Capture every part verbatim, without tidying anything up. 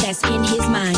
that's in his mind.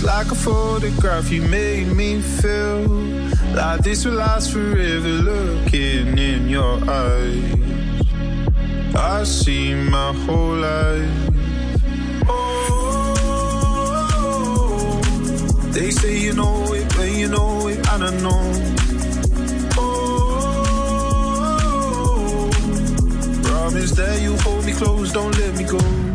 Just like a photograph, you made me feel like this will last forever. Looking in your eyes, I see my whole life. Oh, they say you know it, but you know it, and I know. Oh, promise that you hold me close, don't let me go.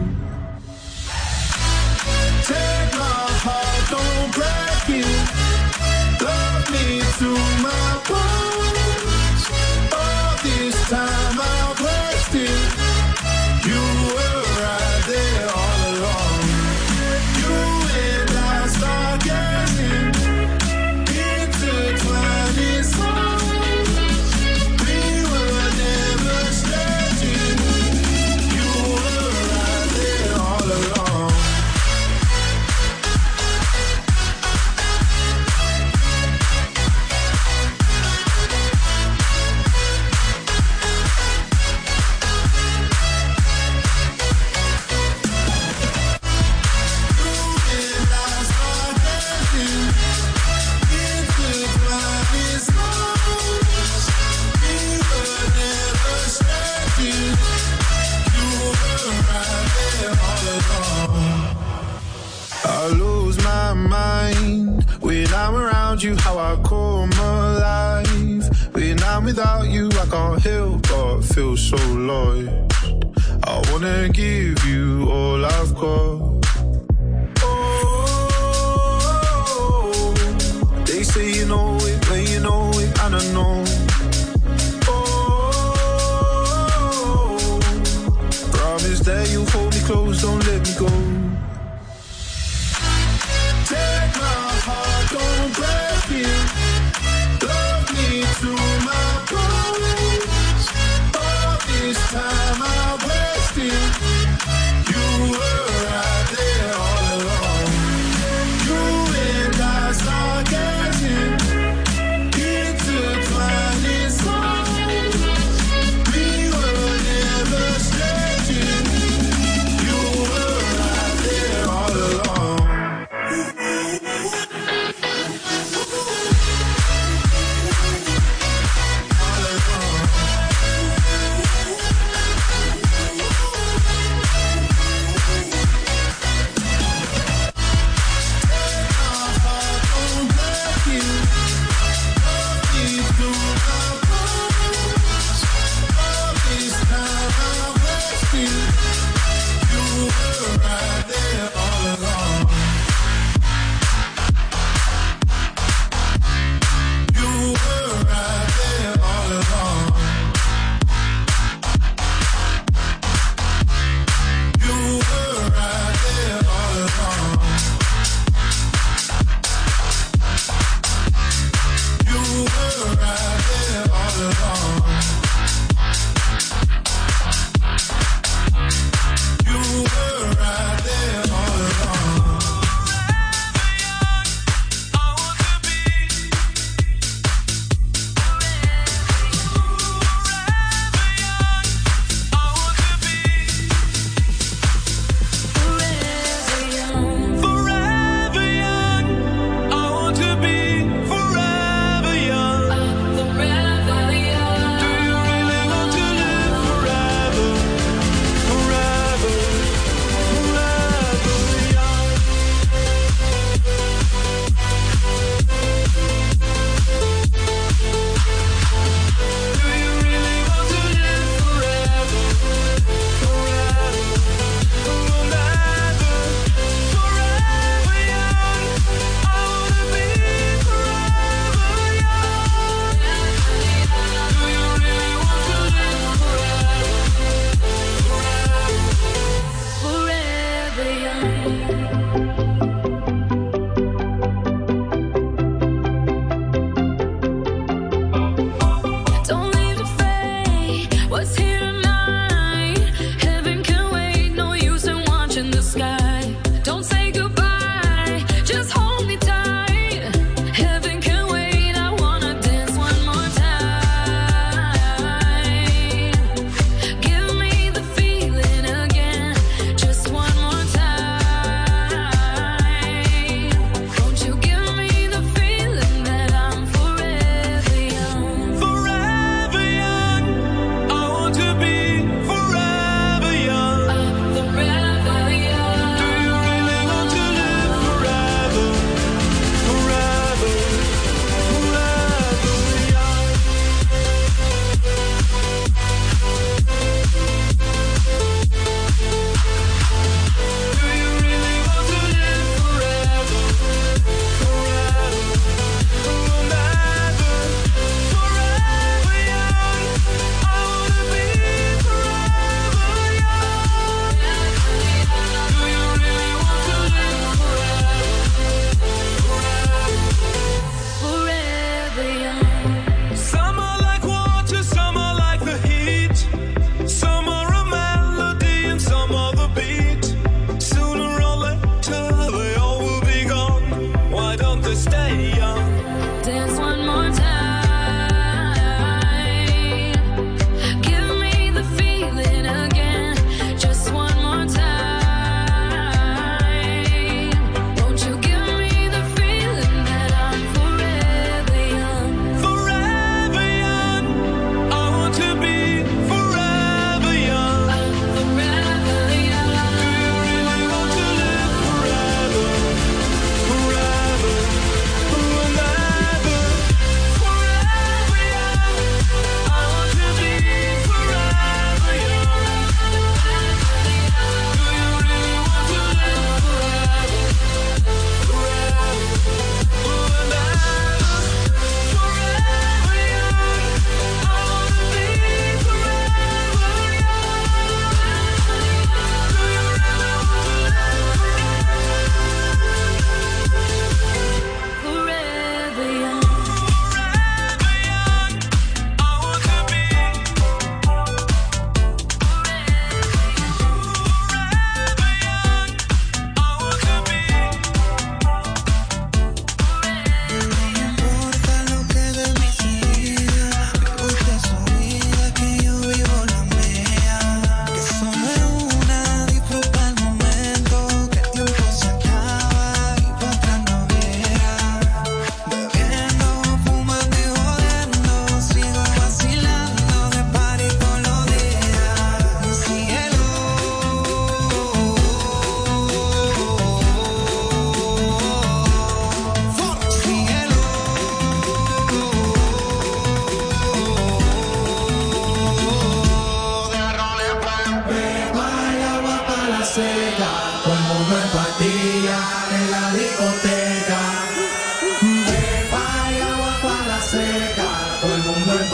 Take my heart, don't break it. Love me to my bones. All this time I've wasted. You were right there all along. You and I start getting intertwined in songs. We were never stretching. You were right there all along. I lose my mind when I'm around you, how I come alive. When I'm without you, I can't help but feel so lost. I wanna give you all I've got. Oh, they say you know it, but you know it, and I know. Oh, promise that you hold me close, don't let me go. Take my heart, don't break it. Love me to my bones. All this time I wasted. You were right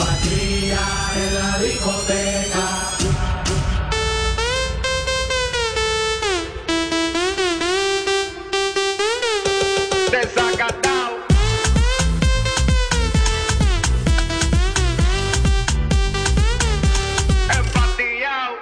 empatía en la discoteca. Desacatado. Empatillao.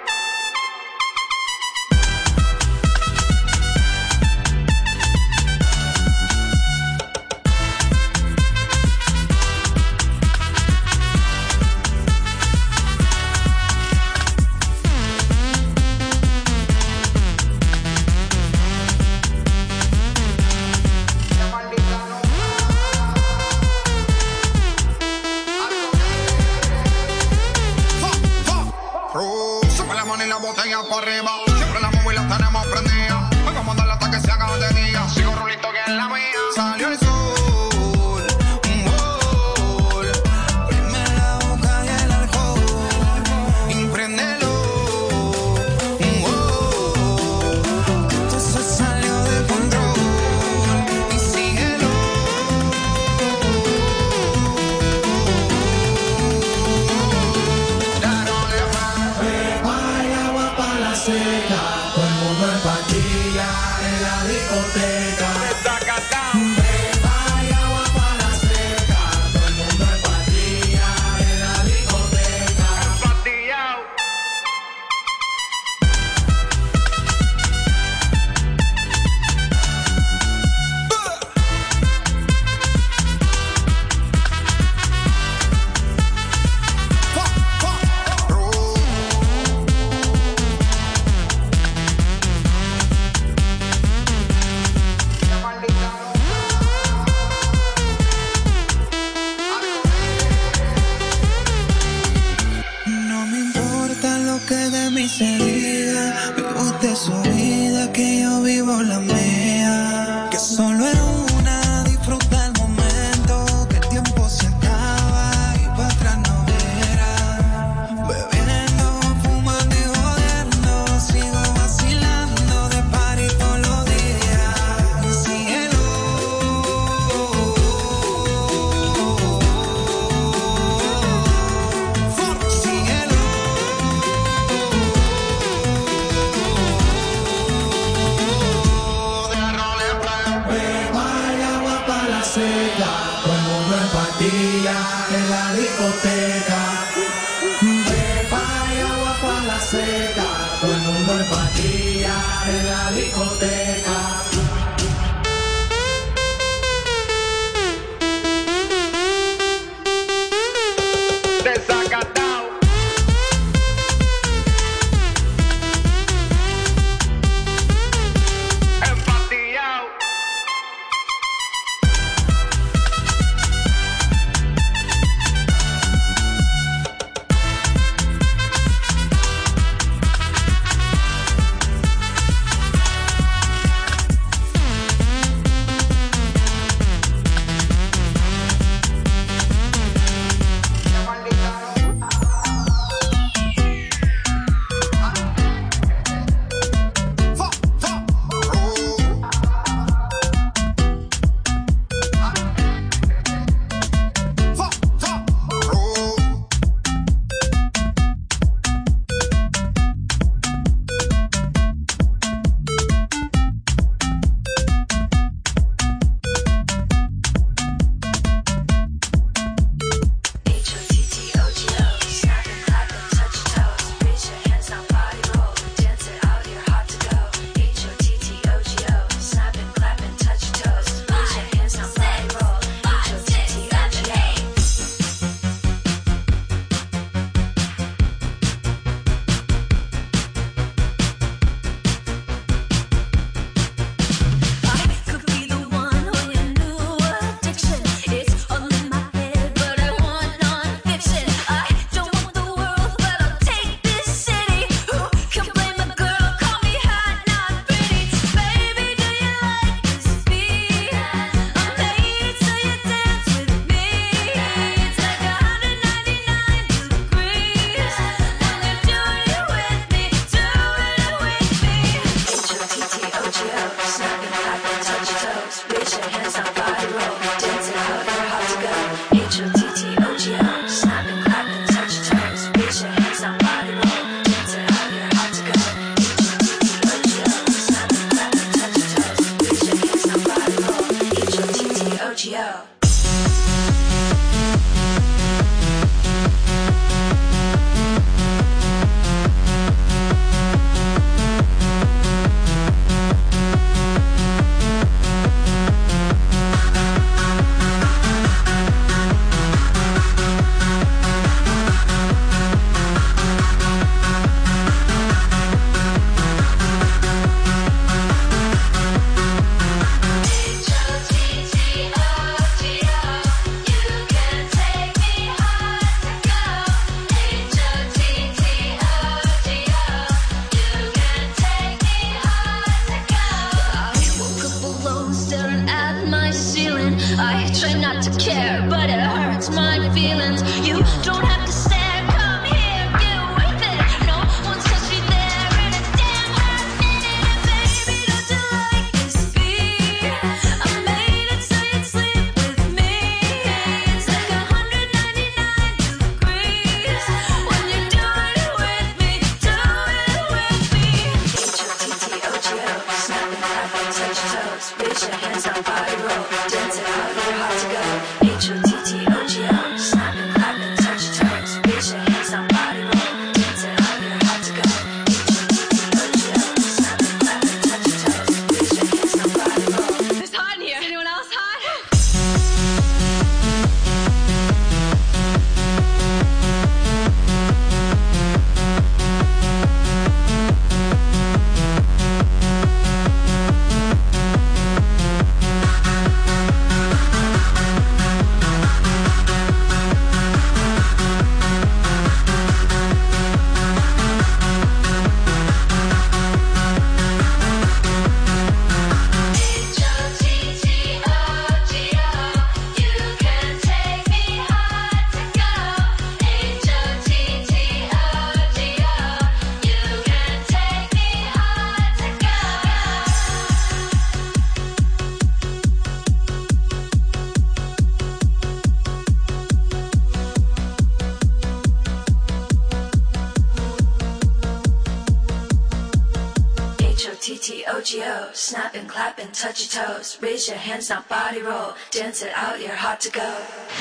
T T O G O. Snap and clap and touch your toes. Raise your hands, now body roll. Dance it out, you're hot to go.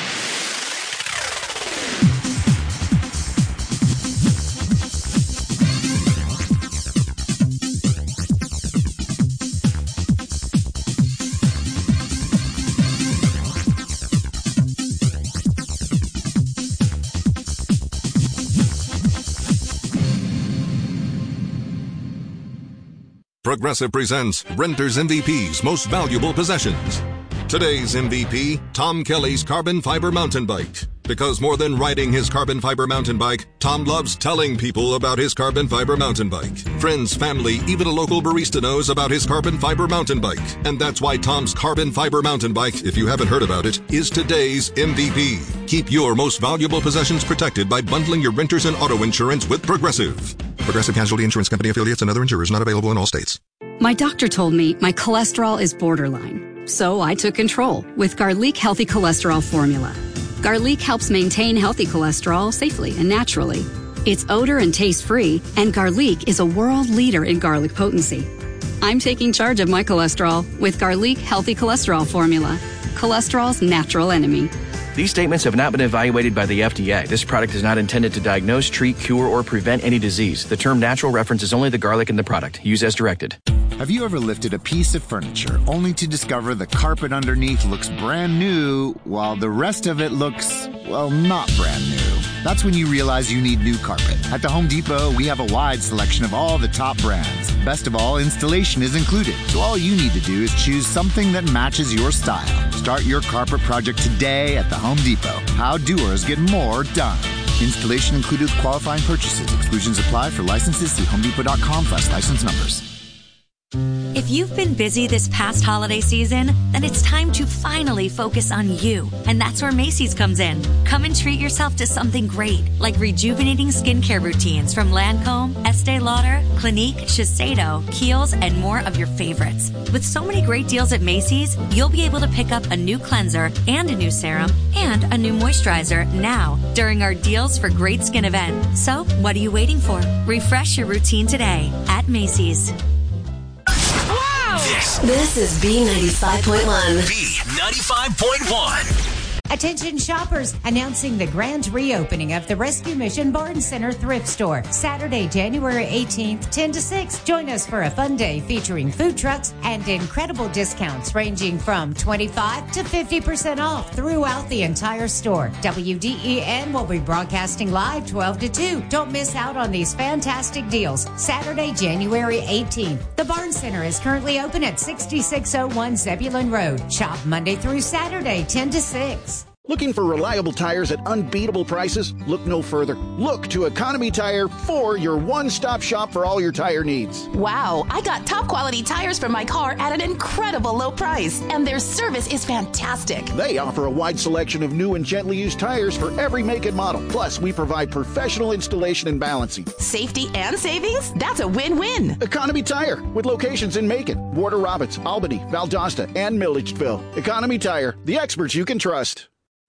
Progressive presents Renter's M V P's Most Valuable Possessions. Today's M V P, Tom Kelly's carbon fiber mountain bike. Because more than riding his carbon fiber mountain bike, Tom loves telling people about his carbon fiber mountain bike. Friends, family, even a local barista knows about his carbon fiber mountain bike. And that's why Tom's carbon fiber mountain bike, if you haven't heard about it, is today's M V P. Keep your most valuable possessions protected by bundling your renters and auto insurance with Progressive. Progressive Casualty Insurance Company affiliates and other insurers not available in all states. My doctor told me my cholesterol is borderline, so I took control with Garlic Healthy Cholesterol Formula. Garlic helps maintain healthy cholesterol safely and naturally. It's odor and taste-free, and Garlic is a world leader in garlic potency. I'm taking charge of my cholesterol with Garlic Healthy Cholesterol Formula, cholesterol's natural enemy. These statements have not been evaluated by the F D A. This product is not intended to diagnose, treat, cure, or prevent any disease. The term natural references only the garlic in the product. Use as directed. Have you ever lifted a piece of furniture only to discover the carpet underneath looks brand new while the rest of it looks, well, not brand new? That's when you realize you need new carpet. At the Home Depot, we have a wide selection of all the top brands. Best of all, installation is included. So all you need to do is choose something that matches your style. Start your carpet project today at the Home Depot. How doers get more done. Installation included with qualifying purchases. Exclusions apply. For licenses, see homedepot.com slash license numbers. If you've been busy this past holiday season, then it's time to finally focus on you. And that's where Macy's comes in. Come and treat yourself to something great, like rejuvenating skincare routines from Lancome, Estee Lauder, Clinique, Shiseido, Kiehl's, and more of your favorites. With so many great deals at Macy's, you'll be able to pick up a new cleanser and a new serum and a new moisturizer now during our Deals for Great Skin event. So, what are you waiting for? Refresh your routine today at Macy's. This, this is B ninety-five point one. B ninety-five point one. Attention shoppers, announcing the grand reopening of the Rescue Mission Barn Center Thrift Store. Saturday, January eighteenth, ten to six. Join us for a fun day featuring food trucks and incredible discounts ranging from twenty-five to fifty percent off throughout the entire store. W D E N will be broadcasting live twelve to two. Don't miss out on these fantastic deals. Saturday, January eighteenth. The Barn Center is currently open at sixty-six oh one Zebulon Road. Shop Monday through Saturday, ten to six. Looking for reliable tires at unbeatable prices? Look no further. Look to Economy Tire for your one-stop shop for all your tire needs. Wow, I got top quality tires for my car at an incredible low price, and their service is fantastic. They offer a wide selection of new and gently used tires for every make and model. Plus, we provide professional installation and balancing. Safety and savings? That's a win-win. Economy Tire, with locations in Macon, Warder Robins, Albany, Valdosta, and Milledgeville. Economy Tire, the experts you can trust.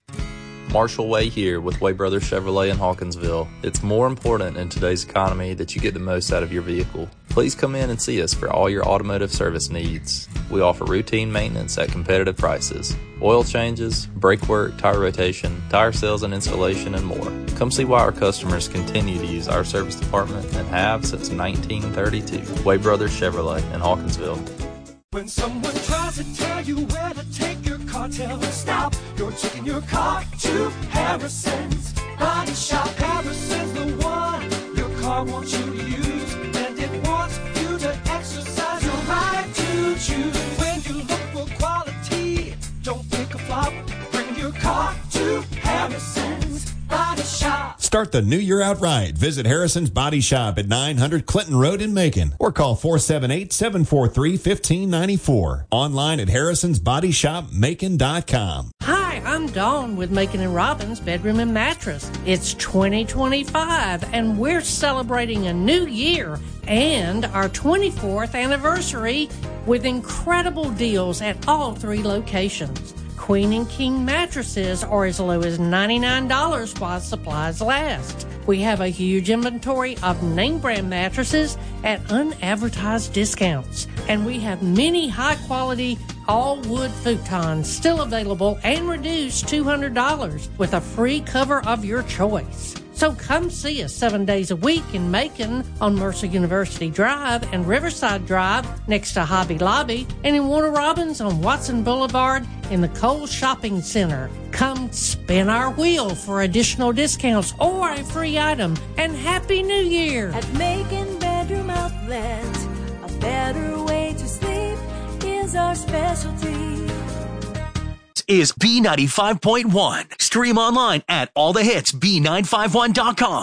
Marshall Way here with Way Brothers Chevrolet in Hawkinsville. It's more important in today's economy that you get the most out of your vehicle. Please come in and see us for all your automotive service needs. We offer routine maintenance at competitive prices, oil changes, brake work, tire rotation, tire sales and installation, and more. Come see why our customers continue to use our service department and have since nineteen thirty-two. Way Brothers Chevrolet in Hawkinsville. When someone tries to tell you where to take your car, tell them stop. You're taking your car to Harrison's Body Shop. Harrison's the one your car wants you to use, and it wants you to exercise your right to choose. When you look for quality, don't take a flop. Bring your car to Harrison's Body Shop. Start the new year out right. Visit Harrison's Body Shop at nine hundred Clinton Road in Macon, or call four seven eight, seven four three, one five nine four. Online at harrisons body shop macon dot com. Hi, I'm Dawn with Macon and Robbins Bedroom and Mattress. It's twenty twenty-five, and we're celebrating a new year and our twenty-fourth anniversary with incredible deals at all three locations. Queen and King mattresses are as low as ninety-nine dollars while supplies last. We have a huge inventory of name brand mattresses at unadvertised discounts. And we have many high quality all wood futons still available and reduced two hundred dollars with a free cover of your choice. So come see us seven days a week in Macon on Mercer University Drive and Riverside Drive next to Hobby Lobby, and in Warner Robins on Watson Boulevard in the Kohl's Shopping Center. Come spin our wheel for additional discounts or a free item, and Happy New Year! At Macon Bedroom Outlet, a better way to sleep is our specialty. Is B ninety-five point one. Stream online at all the hits B nine five one dot com.